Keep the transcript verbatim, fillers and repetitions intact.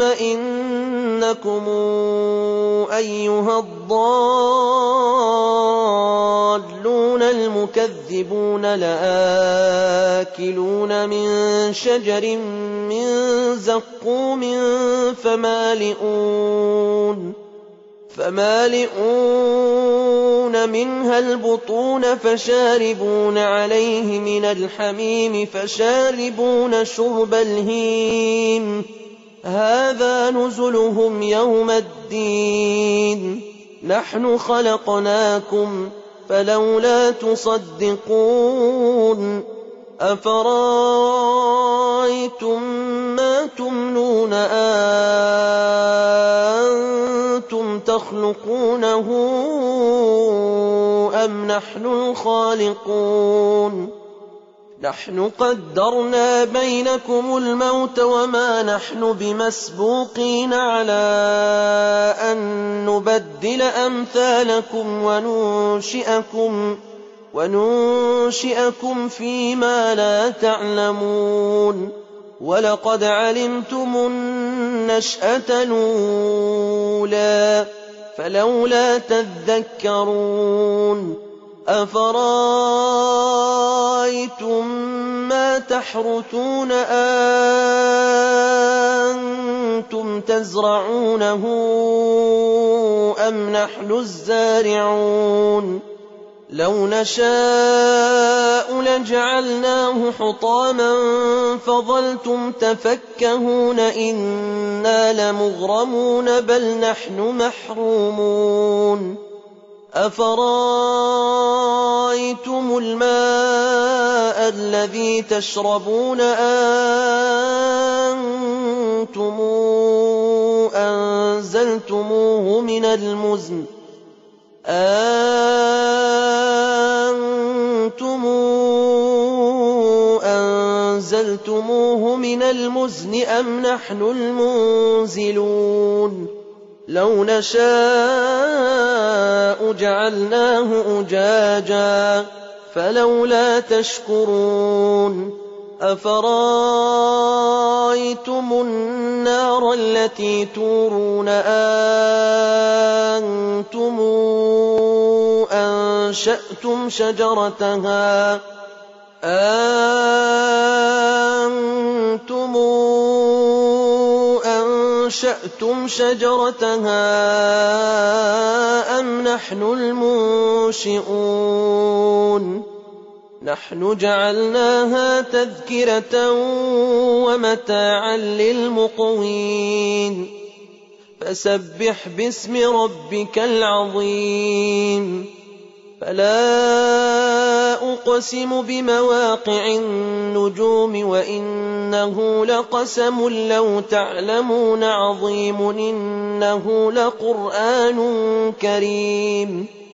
إنكم أيها الضالون المكذبون لآكلون من شجر من زقوم فمالئون فمالئون منها البطون فشاربون عليه من الحميم فشاربون شرب الهيم هذا نزلهم يوم الدين نحن خلقناكم فلولا تصدقون أفرأيتم ما تمنون أأنتم تخلقونه أم نحن الخالقون نحن قدرنا بينكم الموت وما نحن بمسبوقين على أن نبدل أمثالكم وننشئكم وننشئكم فيما لا تعلمون ولقد علمتم النشأة الأولى فلولا تذكرون أفرأيتم ما تحرثون أأنتم تزرعونه أم نحن الزارعون لو نشاء لجعلناه حطاما فظلتم تفكهون إنا لمغرمون بل نحن محرومون أفرأيتم الماء الذي تشربون أأنتم أنزلتموه من المزن أأنتم أنزلتموه من المزن أم نحن المنزلون لو نشاء جعلناه أجاجا فلولا تشكرون أفرأيتم النار التي تورون أأنتم أنشأتم شجرتها أأنتم أنشأتم شجرتها أم نحن المنشئون نحن جعلناها تذكرة ومتاعا للمقوين فسبح باسم ربك العظيم فلا أقسم بمواقع النجوم وإنه لقسم لو تعلمون عظيم إنه لقرآن كريم